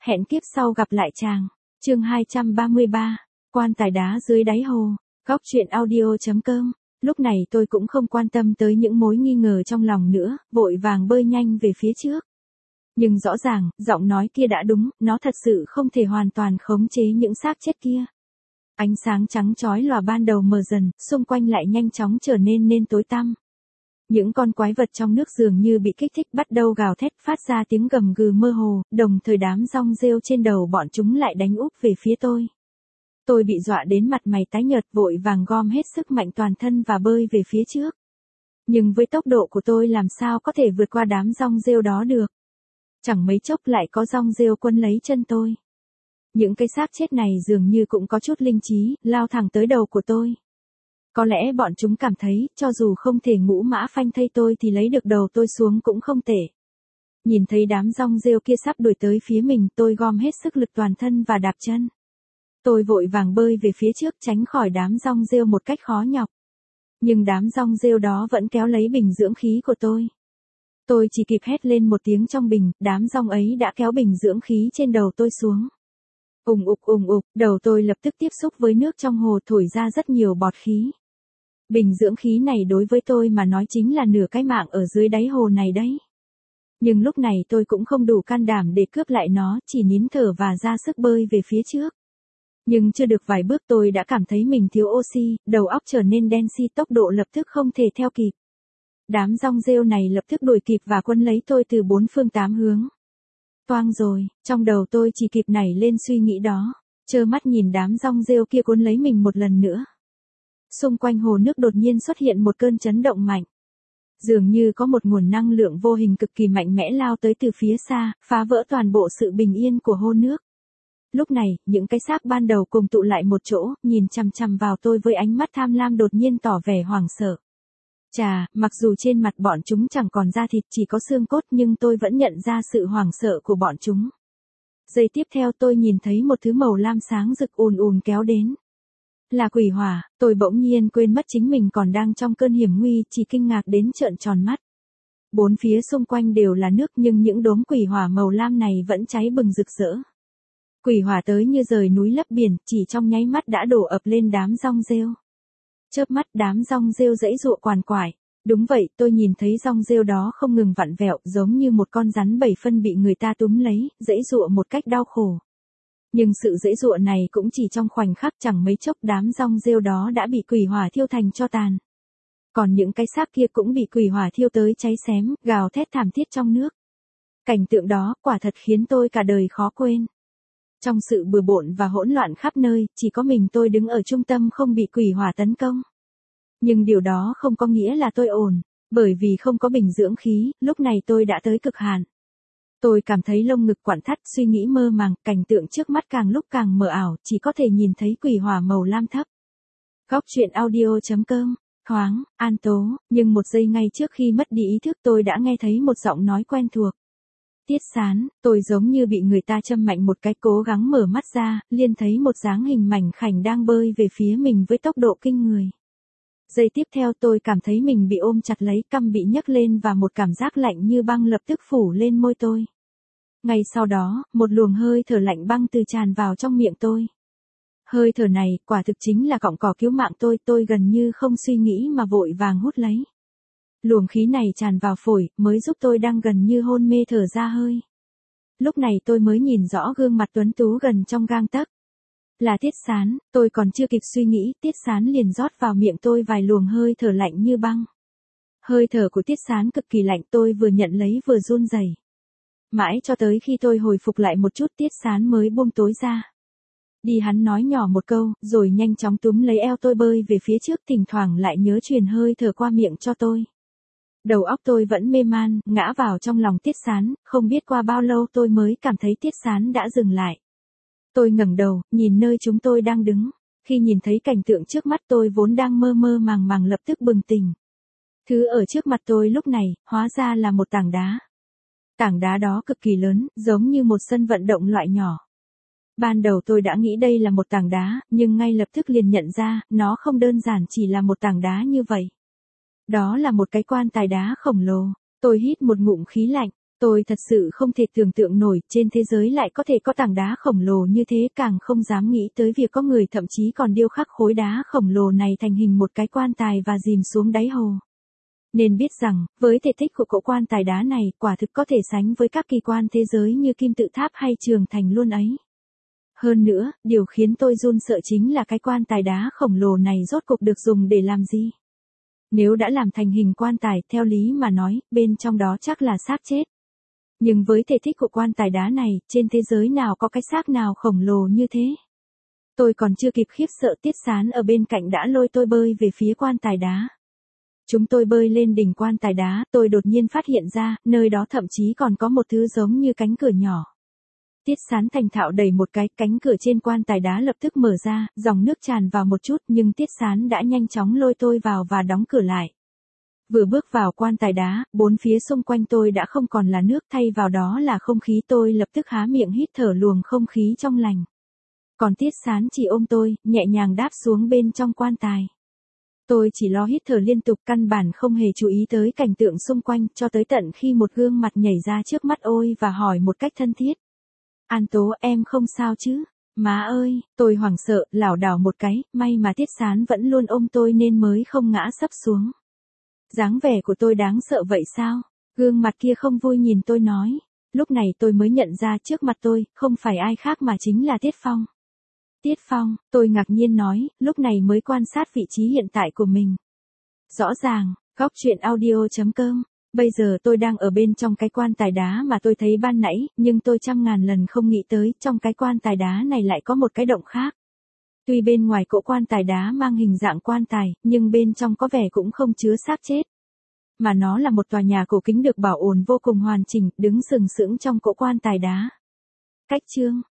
Hẹn kiếp sau gặp lại chàng. Chương 233. Quan tài đá dưới đáy hồ. Góc truyện audio.com. Lúc này tôi cũng không quan tâm tới những mối nghi ngờ trong lòng nữa, vội vàng bơi nhanh về phía trước. Nhưng rõ ràng, giọng nói kia đã đúng, nó thật sự không thể hoàn toàn khống chế những xác chết kia. Ánh sáng trắng chói lòa ban đầu mờ dần, xung quanh lại nhanh chóng trở nên tối tăm. Những con quái vật trong nước dường như bị kích thích bắt đầu gào thét, phát ra tiếng gầm gừ mơ hồ, đồng thời đám rong rêu trên đầu bọn chúng lại đánh úp về phía tôi. Tôi bị dọa đến mặt mày tái nhợt, vội vàng gom hết sức mạnh toàn thân và bơi về phía trước. Nhưng với tốc độ của tôi làm sao có thể vượt qua đám rong rêu đó được. Chẳng mấy chốc lại có rong rêu quấn lấy chân tôi. Những cái xác chết này dường như cũng có chút linh trí, lao thẳng tới đầu của tôi. Có lẽ bọn chúng cảm thấy, cho dù không thể ngũ mã phanh thây tôi thì lấy được đầu tôi xuống cũng không tệ. Nhìn thấy đám rong rêu kia sắp đuổi tới phía mình, tôi gom hết sức lực toàn thân và đạp chân. Tôi vội vàng bơi về phía trước tránh khỏi đám rong rêu một cách khó nhọc. Nhưng đám rong rêu đó vẫn kéo lấy bình dưỡng khí của tôi. Tôi chỉ kịp hét lên một tiếng trong bình, đám rong ấy đã kéo bình dưỡng khí trên đầu tôi xuống. Ùng ục, đầu tôi lập tức tiếp xúc với nước trong hồ thổi ra rất nhiều bọt khí. Bình dưỡng khí này đối với tôi mà nói chính là nửa cái mạng ở dưới đáy hồ này đấy. Nhưng lúc này tôi cũng không đủ can đảm để cướp lại nó, chỉ nín thở và ra sức bơi về phía trước. Nhưng chưa được vài bước tôi đã cảm thấy mình thiếu oxy, đầu óc trở nên đen xi, tốc độ lập tức không thể theo kịp. Đám rong rêu này lập tức đuổi kịp và quấn lấy tôi từ bốn phương tám hướng. Toang rồi, trong đầu tôi chỉ kịp nảy lên suy nghĩ đó, trơ mắt nhìn đám rong rêu kia cuốn lấy mình một lần nữa. Xung quanh hồ nước đột nhiên xuất hiện một cơn chấn động mạnh. Dường như có một nguồn năng lượng vô hình cực kỳ mạnh mẽ lao tới từ phía xa, phá vỡ toàn bộ sự bình yên của hồ nước. Lúc này, những cái xác ban đầu cùng tụ lại một chỗ, nhìn chằm chằm vào tôi với ánh mắt tham lam đột nhiên tỏ vẻ hoảng sợ. Chà, mặc dù trên mặt bọn chúng chẳng còn da thịt chỉ có xương cốt nhưng tôi vẫn nhận ra sự hoảng sợ của bọn chúng. Giây tiếp theo tôi nhìn thấy một thứ màu lam sáng rực ùn kéo đến. Là quỷ hỏa, tôi bỗng nhiên quên mất chính mình còn đang trong cơn hiểm nguy, chỉ kinh ngạc đến trợn tròn mắt. Bốn phía xung quanh đều là nước nhưng những đốm quỷ hỏa màu lam này vẫn cháy bừng rực rỡ. Quỷ hỏa tới như rời núi lấp biển, chỉ trong nháy mắt đã đổ ập lên đám rong rêu. Chớp mắt đám rong rêu giãy giụa quằn quại. Đúng vậy, tôi nhìn thấy rong rêu đó không ngừng vặn vẹo, giống như một con rắn 7 phân bị người ta túm lấy, giãy giụa một cách đau khổ. Nhưng sự giãy giụa này cũng chỉ trong khoảnh khắc, chẳng mấy chốc đám rong rêu đó đã bị quỷ hỏa thiêu thành tro tàn. Còn những cái xác kia cũng bị quỷ hỏa thiêu tới cháy xém, gào thét thảm thiết trong nước. Cảnh tượng đó quả thật khiến tôi cả đời khó quên. Trong sự bừa bộn và hỗn loạn khắp nơi, chỉ có mình tôi đứng ở trung tâm không bị quỷ hỏa tấn công. Nhưng điều đó không có nghĩa là tôi ổn, bởi vì không có bình dưỡng khí, lúc này tôi đã tới cực hạn. Tôi cảm thấy lông ngực quặn thắt, suy nghĩ mơ màng, cảnh tượng trước mắt càng lúc càng mờ ảo, chỉ có thể nhìn thấy quỷ hỏa màu lam thấp. Góc truyện audio.com. Thoáng, an tố, nhưng một giây ngay trước khi mất đi ý thức tôi đã nghe thấy một giọng nói quen thuộc. Tiết Sán, tôi giống như bị người ta châm mạnh một cái, cố gắng mở mắt ra, liền thấy một dáng hình mảnh khảnh đang bơi về phía mình với tốc độ kinh người. Giây tiếp theo tôi cảm thấy mình bị ôm chặt lấy, cằm bị nhấc lên và một cảm giác lạnh như băng lập tức phủ lên môi tôi. Ngay sau đó, một luồng hơi thở lạnh băng từ tràn vào trong miệng tôi. Hơi thở này, quả thực chính là cọng cỏ cứu mạng tôi gần như không suy nghĩ mà vội vàng hút lấy. Luồng khí này tràn vào phổi, mới giúp tôi đang gần như hôn mê thở ra hơi. Lúc này tôi mới nhìn rõ gương mặt tuấn tú gần trong gang tấc. Là Tiết Sán, tôi còn chưa kịp suy nghĩ, Tiết Sán liền rót vào miệng tôi vài luồng hơi thở lạnh như băng. Hơi thở của Tiết Sán cực kỳ lạnh, tôi vừa nhận lấy vừa run rẩy. Mãi cho tới khi tôi hồi phục lại một chút, Tiết Sán mới buông tối ra. Đi, hắn nói nhỏ một câu, rồi nhanh chóng túm lấy eo tôi bơi về phía trước, thỉnh thoảng lại nhớ truyền hơi thở qua miệng cho tôi. Đầu óc tôi vẫn mê man, ngã vào trong lòng Tiết Sán, không biết qua bao lâu tôi mới cảm thấy Tiết Sán đã dừng lại. Tôi ngẩng đầu, nhìn nơi chúng tôi đang đứng. Khi nhìn thấy cảnh tượng trước mắt tôi vốn đang mơ màng lập tức bừng tỉnh. Thứ ở trước mặt tôi lúc này, hóa ra là một tảng đá. Tảng đá đó cực kỳ lớn, giống như một sân vận động loại nhỏ. Ban đầu tôi đã nghĩ đây là một tảng đá, nhưng ngay lập tức liền nhận ra, nó không đơn giản chỉ là một tảng đá như vậy. Đó là một cái quan tài đá khổng lồ. Tôi hít một ngụm khí lạnh. Tôi thật sự không thể tưởng tượng nổi trên thế giới lại có thể có tảng đá khổng lồ như thế, càng không dám nghĩ tới việc có người thậm chí còn điêu khắc khối đá khổng lồ này thành hình một cái quan tài và dìm xuống đáy hồ. Nên biết rằng, với thể tích của cỗ quan tài đá này, quả thực có thể sánh với các kỳ quan thế giới như Kim Tự Tháp hay Trường Thành luôn ấy. Hơn nữa, điều khiến tôi run sợ chính là cái quan tài đá khổng lồ này rốt cuộc được dùng để làm gì? Nếu đã làm thành hình quan tài, theo lý mà nói, bên trong đó chắc là xác chết. Nhưng với thể tích của quan tài đá này, trên thế giới nào có cái xác nào khổng lồ như thế? Tôi còn chưa kịp khiếp sợ, Tiết Sán ở bên cạnh đã lôi tôi bơi về phía quan tài đá. Chúng tôi bơi lên đỉnh quan tài đá, tôi đột nhiên phát hiện ra, nơi đó thậm chí còn có một thứ giống như cánh cửa nhỏ. Tiết Sán thành thạo đẩy một cái, cánh cửa trên quan tài đá lập tức mở ra, dòng nước tràn vào một chút, nhưng Tiết Sán đã nhanh chóng lôi tôi vào và đóng cửa lại. Vừa bước vào quan tài đá, bốn phía xung quanh tôi đã không còn là nước, thay vào đó là không khí, tôi lập tức há miệng hít thở luồng không khí trong lành. Còn Tiết Sán chỉ ôm tôi, nhẹ nhàng đáp xuống bên trong quan tài. Tôi chỉ lo hít thở liên tục, căn bản không hề chú ý tới cảnh tượng xung quanh, cho tới tận khi một gương mặt nhảy ra trước mắt ôi và hỏi một cách thân thiết. An Tố, em không sao chứ? Má ơi, tôi hoảng sợ, lảo đảo một cái, may mà Tiết Sán vẫn luôn ôm tôi nên mới không ngã sấp xuống. Dáng vẻ của tôi đáng sợ vậy sao? Gương mặt kia không vui nhìn tôi nói. Lúc này tôi mới nhận ra trước mặt tôi, không phải ai khác mà chính là Tiết Phong. Tiết Phong, tôi ngạc nhiên nói, lúc này mới quan sát vị trí hiện tại của mình. Rõ ràng, góc truyện audio.com. Bây giờ tôi đang ở bên trong cái quan tài đá mà tôi thấy ban nãy, nhưng tôi trăm ngàn lần không nghĩ tới trong cái quan tài đá này lại có một cái động khác. Tuy bên ngoài cỗ quan tài đá mang hình dạng quan tài, nhưng bên trong có vẻ cũng không chứa xác chết. Mà nó là một tòa nhà cổ kính được bảo ổn vô cùng hoàn chỉnh, đứng sừng sững trong cỗ quan tài đá. Cách chương